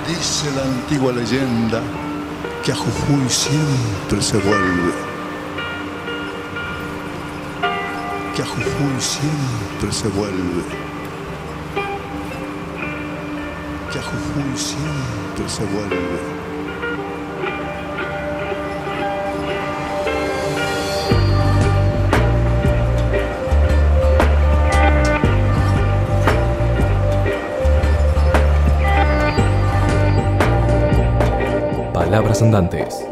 Dice la antigua leyenda que a Jujuy siempre se vuelve, que a Jujuy siempre se vuelve, que a Jujuy siempre se vuelve. Palabras Andantes.